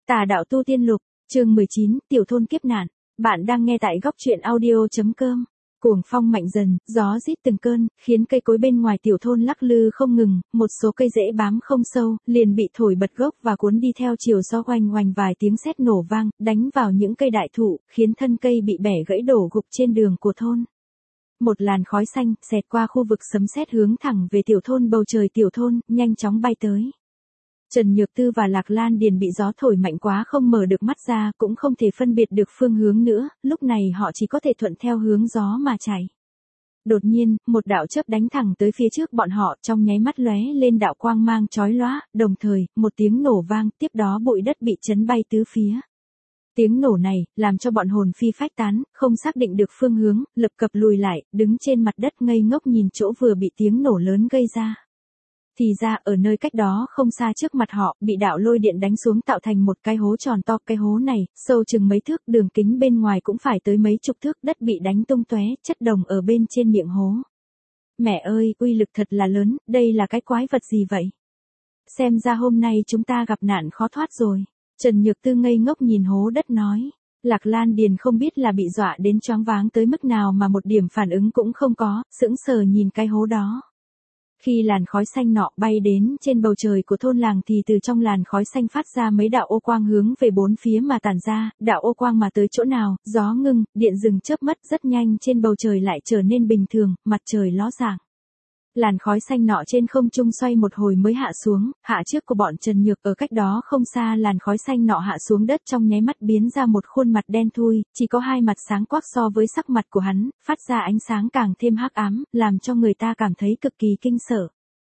Tà đạo tu tiên lục, chương 19, tiểu thôn kiếp nạn. Bạn đang nghe tại góc truyện audio.com. Cuồng phong mạnh dần, gió rít từng cơn, khiến cây cối bên ngoài tiểu thôn lắc lư không ngừng, một số cây rễ bám không sâu, liền bị thổi bật gốc và cuốn đi theo chiều gió, oanh oanh vài tiếng sét nổ vang, đánh vào những cây đại thụ, khiến thân cây bị bẻ gãy đổ gục trên đường của thôn. Một làn khói xanh xẹt qua khu vực sấm sét hướng thẳng về tiểu thôn, bầu trời tiểu thôn nhanh chóng bay tới. Trần Nhược Tư và Lạc Lan Điền bị gió thổi mạnh quá không mở được mắt ra, cũng không thể phân biệt được phương hướng nữa, lúc này họ chỉ có thể thuận theo hướng gió mà chạy. Đột nhiên, một đạo chớp đánh thẳng tới phía trước bọn họ, trong nháy mắt lóe lên đạo quang mang chói lóa, đồng thời, một tiếng nổ vang, tiếp đó bụi đất bị chấn bay tứ phía. Tiếng nổ này, làm cho bọn hồn phi phách tán, không xác định được phương hướng, lập cập lùi lại, đứng trên mặt đất ngây ngốc nhìn chỗ vừa bị tiếng nổ lớn gây ra. Thì ra ở nơi cách đó không xa trước mặt họ, bị đạo lôi điện đánh xuống tạo thành một cái hố tròn to. Cái hố này, sâu chừng mấy thước, đường kính bên ngoài cũng phải tới mấy chục thước, đất bị đánh tung tóe, chất đồng ở bên trên miệng hố. Mẹ ơi, uy lực thật là lớn, đây là cái quái vật gì vậy? Xem ra hôm nay chúng ta gặp nạn khó thoát rồi. Trần Nhược Tư ngây ngốc nhìn hố đất nói. Lạc Lan Điền không biết là bị dọa đến choáng váng tới mức nào mà một điểm phản ứng cũng không có, sững sờ nhìn cái hố đó. Khi làn khói xanh nọ bay đến trên bầu trời của thôn làng thì từ trong làn khói xanh phát ra mấy đạo ô quang hướng về bốn phía mà tản ra, đạo ô quang mà tới chỗ nào, gió ngưng, điện dừng chớp mất, rất nhanh trên bầu trời lại trở nên bình thường, mặt trời ló dạng. Làn khói xanh nọ trên không trung xoay một hồi mới hạ xuống, hạ trước của bọn Trần Nhược. Ở cách đó không xa, làn khói xanh nọ hạ xuống đất trong nháy mắt biến ra một khuôn mặt đen thui, chỉ có hai mặt sáng quắc so với sắc mặt của hắn, phát ra ánh sáng càng thêm hắc ám, làm cho người ta cảm thấy cực kỳ kinh sợ.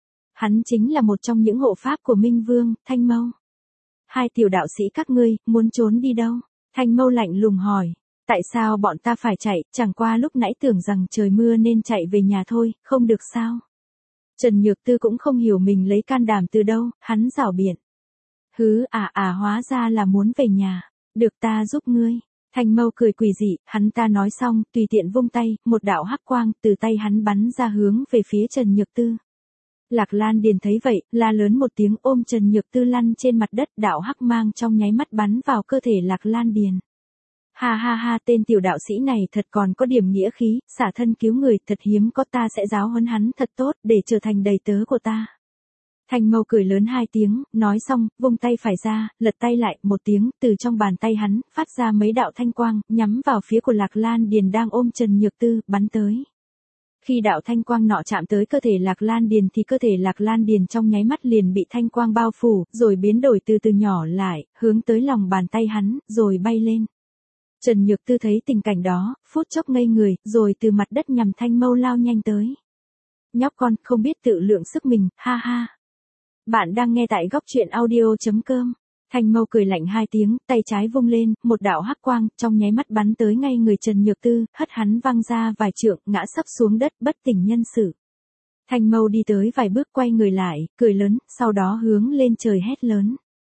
Hắn chính là một trong những hộ pháp của Minh Vương, Thanh Mâu. Hai tiểu đạo sĩ các ngươi, muốn trốn đi đâu? Thanh Mâu lạnh lùng hỏi. Tại sao bọn ta phải chạy, chẳng qua lúc nãy tưởng rằng trời mưa nên chạy về nhà thôi, không được sao? Trần Nhược Tư cũng không hiểu mình lấy can đảm từ đâu, hắn giảo biện. Hóa ra là muốn về nhà, được ta giúp ngươi. Thanh Mâu cười quỷ dị, hắn ta nói xong, tùy tiện vung tay, một đạo hắc quang từ tay hắn bắn ra hướng về phía Trần Nhược Tư. Lạc Lan Điền thấy vậy, la lớn một tiếng ôm Trần Nhược Tư lăn trên mặt đất, đạo hắc mang trong nháy mắt bắn vào cơ thể Lạc Lan Điền. Ha ha ha, tên tiểu đạo sĩ này thật còn có điểm nghĩa khí, xả thân cứu người, thật hiếm có, ta sẽ giáo huấn hắn thật tốt, để trở thành đầy tớ của ta. Thanh Mâu cười lớn hai tiếng, nói xong, vung tay phải ra, lật tay lại, một tiếng, từ trong bàn tay hắn, phát ra mấy đạo thanh quang, nhắm vào phía của Lạc Lan Điền đang ôm Trần Nhược Tư, bắn tới. Khi đạo thanh quang nọ chạm tới cơ thể Lạc Lan Điền thì cơ thể Lạc Lan Điền trong nháy mắt liền bị thanh quang bao phủ, rồi biến đổi từ từ nhỏ lại, hướng tới lòng bàn tay hắn, rồi bay lên. Trần Nhược Tư thấy tình cảnh đó, phút chốc ngây người, rồi từ mặt đất nhằm Thanh Mâu lao nhanh tới. Nhóc con, không biết tự lượng sức mình, ha ha. Bạn đang nghe tại góc truyện audio.com. Thanh Mâu cười lạnh hai tiếng, tay trái vung lên, một đạo hắc quang, trong nháy mắt bắn tới ngay người Trần Nhược Tư, hất hắn văng ra vài trượng, ngã sấp xuống đất, bất tỉnh nhân sự. Thanh Mâu đi tới vài bước quay người lại, cười lớn, sau đó hướng lên trời hét lớn.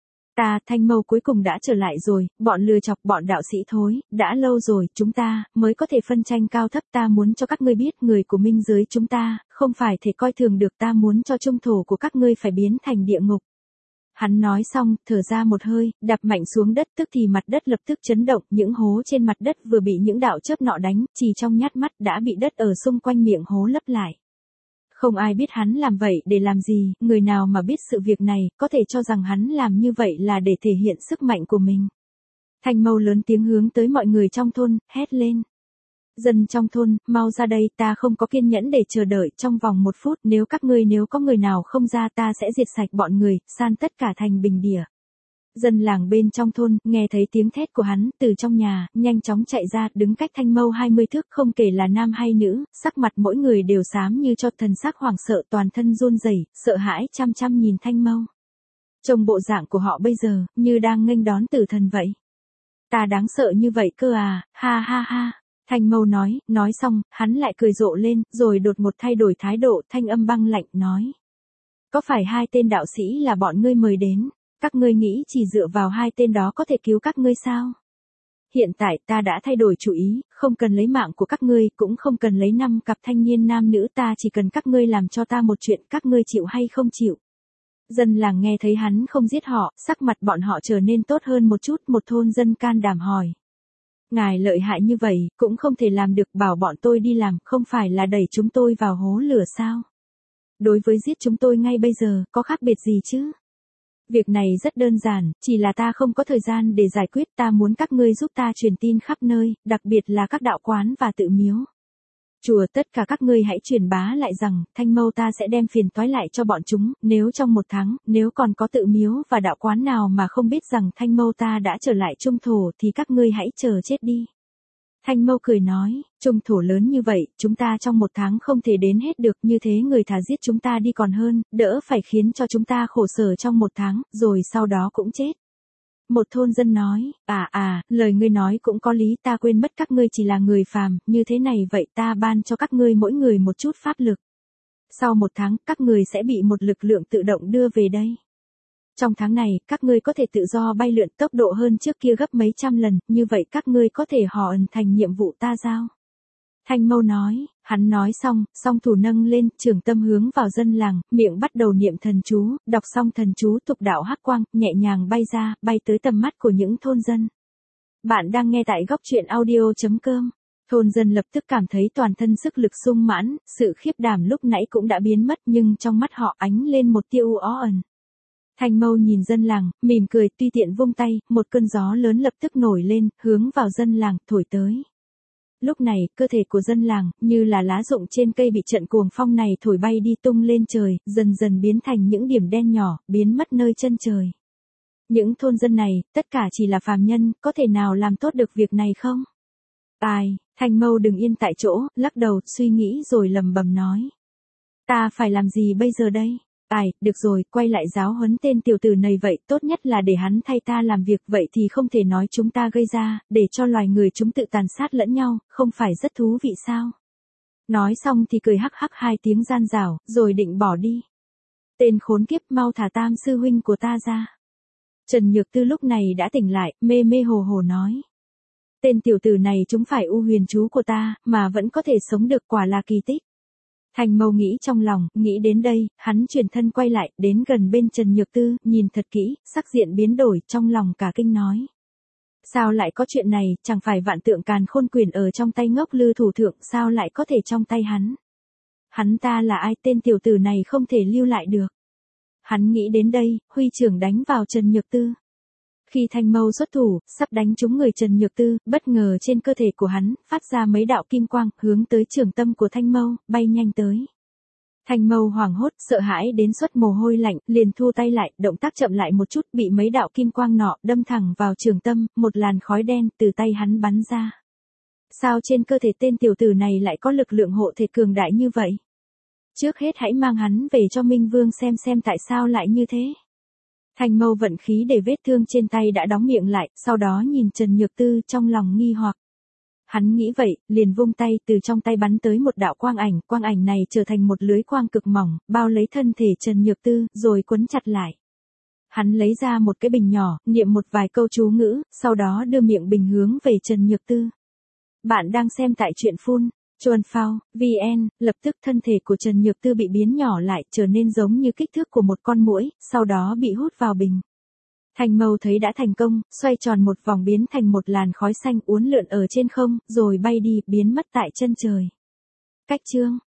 Thanh Mâu cuối cùng đã trở lại rồi, bọn lừa chọc, bọn đạo sĩ thối, đã lâu rồi, chúng ta, mới có thể phân tranh cao thấp, ta muốn cho các ngươi biết, người của minh giới chúng ta, không phải thể coi thường được, ta muốn cho trung thổ của các ngươi phải biến thành địa ngục. Hắn nói xong, thở ra một hơi, đạp mạnh xuống đất, tức thì mặt đất lập tức chấn động, những hố trên mặt đất vừa bị những đạo chớp nọ đánh, chỉ trong nhát mắt đã bị đất ở xung quanh miệng hố lấp lại. Không ai biết hắn làm vậy để làm gì, người nào mà biết sự việc này, có thể cho rằng hắn làm như vậy là để thể hiện sức mạnh của mình. Thanh Mâu lớn tiếng hướng tới mọi người trong thôn, hét lên. Dân trong thôn, mau ra đây, ta không có kiên nhẫn để chờ đợi, trong vòng 1 phút, nếu có người nào không ra ta sẽ diệt sạch bọn người, san tất cả thành bình địa. Dân làng bên trong thôn, nghe thấy tiếng thét của hắn, từ trong nhà, nhanh chóng chạy ra, đứng cách Thanh Mâu 20 thước, không kể là nam hay nữ, sắc mặt mỗi người đều xám như cho, thần sắc hoảng sợ, toàn thân run rẩy, sợ hãi chăm chăm nhìn Thanh Mâu. Trông bộ dạng của họ bây giờ, như đang nghênh đón tử thần vậy. Ta đáng sợ như vậy cơ à, ha ha ha. Thanh Mâu nói xong, hắn lại cười rộ lên, rồi đột ngột thay đổi thái độ, thanh âm băng lạnh, nói. Có phải hai tên đạo sĩ là bọn ngươi mời đến? Các ngươi nghĩ chỉ dựa vào hai tên đó có thể cứu các ngươi sao? Hiện tại ta đã thay đổi chủ ý, không cần lấy mạng của các ngươi, cũng không cần lấy 5 cặp thanh niên nam nữ, ta chỉ cần các ngươi làm cho ta một chuyện, các ngươi chịu hay không chịu? Dân làng nghe thấy hắn không giết họ, sắc mặt bọn họ trở nên tốt hơn một chút, một thôn dân can đảm hỏi. Ngài lợi hại như vậy, cũng không thể làm được, bảo bọn tôi đi làm, không phải là đẩy chúng tôi vào hố lửa sao? Đối với giết chúng tôi ngay bây giờ, có khác biệt gì chứ? Việc này rất đơn giản, chỉ là ta không có thời gian để giải quyết, ta muốn các ngươi giúp ta truyền tin khắp nơi, đặc biệt là các đạo quán và tự miếu. Chùa, tất cả các ngươi hãy truyền bá lại rằng, Thanh Mâu ta sẽ đem phiền toái lại cho bọn chúng, nếu trong 1 tháng, nếu còn có tự miếu và đạo quán nào mà không biết rằng Thanh Mâu ta đã trở lại trung thổ thì các ngươi hãy chờ chết đi. Thanh Mâu cười nói, trung thổ lớn như vậy, chúng ta trong 1 tháng không thể đến hết được, như thế người thà giết chúng ta đi còn hơn, đỡ phải khiến cho chúng ta khổ sở trong 1 tháng, rồi sau đó cũng chết. Một thôn dân nói, lời ngươi nói cũng có lý, ta quên mất các ngươi chỉ là người phàm, như thế này vậy ta ban cho các ngươi mỗi người một chút pháp lực. Sau 1 tháng, các ngươi sẽ bị một lực lượng tự động đưa về đây. Trong tháng này, các ngươi có thể tự do bay lượn, tốc độ hơn trước kia gấp mấy trăm lần, như vậy các ngươi có thể hoàn thành nhiệm vụ ta giao. Thanh Mâu nói, hắn nói xong, song thủ nâng lên, trường tâm hướng vào dân làng, miệng bắt đầu niệm thần chú, đọc xong thần chú tục đạo hắc quang, nhẹ nhàng bay ra, bay tới tầm mắt của những thôn dân. Bạn đang nghe tại góc truyện audio.com. Thôn dân lập tức cảm thấy toàn thân sức lực sung mãn, sự khiếp đảm lúc nãy cũng đã biến mất nhưng trong mắt họ ánh lên một tia u ẩn. Thanh Mâu nhìn dân làng, mỉm cười, tùy tiện vung tay, một cơn gió lớn lập tức nổi lên, hướng vào dân làng, thổi tới. Lúc này, cơ thể của dân làng, như là lá rụng trên cây bị trận cuồng phong này thổi bay đi tung lên trời, dần dần biến thành những điểm đen nhỏ, biến mất nơi chân trời. Những thôn dân này, tất cả chỉ là phàm nhân, có thể nào làm tốt được việc này không? Thanh Mâu đừng yên tại chỗ, lắc đầu, suy nghĩ rồi lầm bầm nói. Ta phải làm gì bây giờ đây? Được rồi, quay lại giáo huấn tên tiểu tử này vậy, tốt nhất là để hắn thay ta làm việc, vậy thì không thể nói chúng ta gây ra, để cho loài người chúng tự tàn sát lẫn nhau, không phải rất thú vị sao? Nói xong thì cười hắc hắc 2 tiếng gian rảo, rồi định bỏ đi. Tên khốn kiếp, mau thả Tam sư huynh của ta ra. Trần Nhược Tư lúc này đã tỉnh lại, mê mê hồ hồ nói. Tên tiểu tử này chúng phải u huyền chú của ta, mà vẫn có thể sống được, quả là kỳ tích. Thanh Mâu nghĩ trong lòng, nghĩ đến đây, hắn chuyển thân quay lại, đến gần bên Trần Nhược Tư, nhìn thật kỹ, sắc diện biến đổi, trong lòng cả kinh nói. Sao lại có chuyện này, chẳng phải vạn tượng càn khôn quyền ở trong tay Ngốc Lư thủ thượng, sao lại có thể trong tay hắn? Hắn ta là ai, tên tiểu tử này không thể lưu lại được. Hắn nghĩ đến đây, huy trưởng đánh vào Trần Nhược Tư. Khi Thanh Mâu xuất thủ, sắp đánh trúng người Trần Nhược Tư, bất ngờ trên cơ thể của hắn, phát ra mấy đạo kim quang, hướng tới trường tâm của Thanh Mâu, bay nhanh tới. Thanh Mâu hoảng hốt, sợ hãi đến xuất mồ hôi lạnh, liền thu tay lại, động tác chậm lại một chút, bị mấy đạo kim quang nọ đâm thẳng vào trường tâm, một làn khói đen từ tay hắn bắn ra. Sao trên cơ thể tên tiểu tử này lại có lực lượng hộ thể cường đại như vậy? Trước hết hãy mang hắn về cho Minh Vương xem tại sao lại như thế. Thanh Mâu vận khí để vết thương trên tay đã đóng miệng lại, sau đó nhìn Trần Nhược Tư trong lòng nghi hoặc. Hắn nghĩ vậy, liền vung tay, từ trong tay bắn tới một đạo quang ảnh này trở thành một lưới quang cực mỏng, bao lấy thân thể Trần Nhược Tư, rồi quấn chặt lại. Hắn lấy ra một cái bình nhỏ, niệm một vài câu chú ngữ, sau đó đưa miệng bình hướng về Trần Nhược Tư. Bạn đang xem tại truyện phun. Chuan Phao, VN, lập tức thân thể của Trần Nhược Tư bị biến nhỏ lại, trở nên giống như kích thước của một con muỗi, sau đó bị hút vào bình. Thanh Mâu thấy đã thành công, xoay tròn một vòng biến thành một làn khói xanh uốn lượn ở trên không, rồi bay đi, biến mất tại chân trời. Cách chương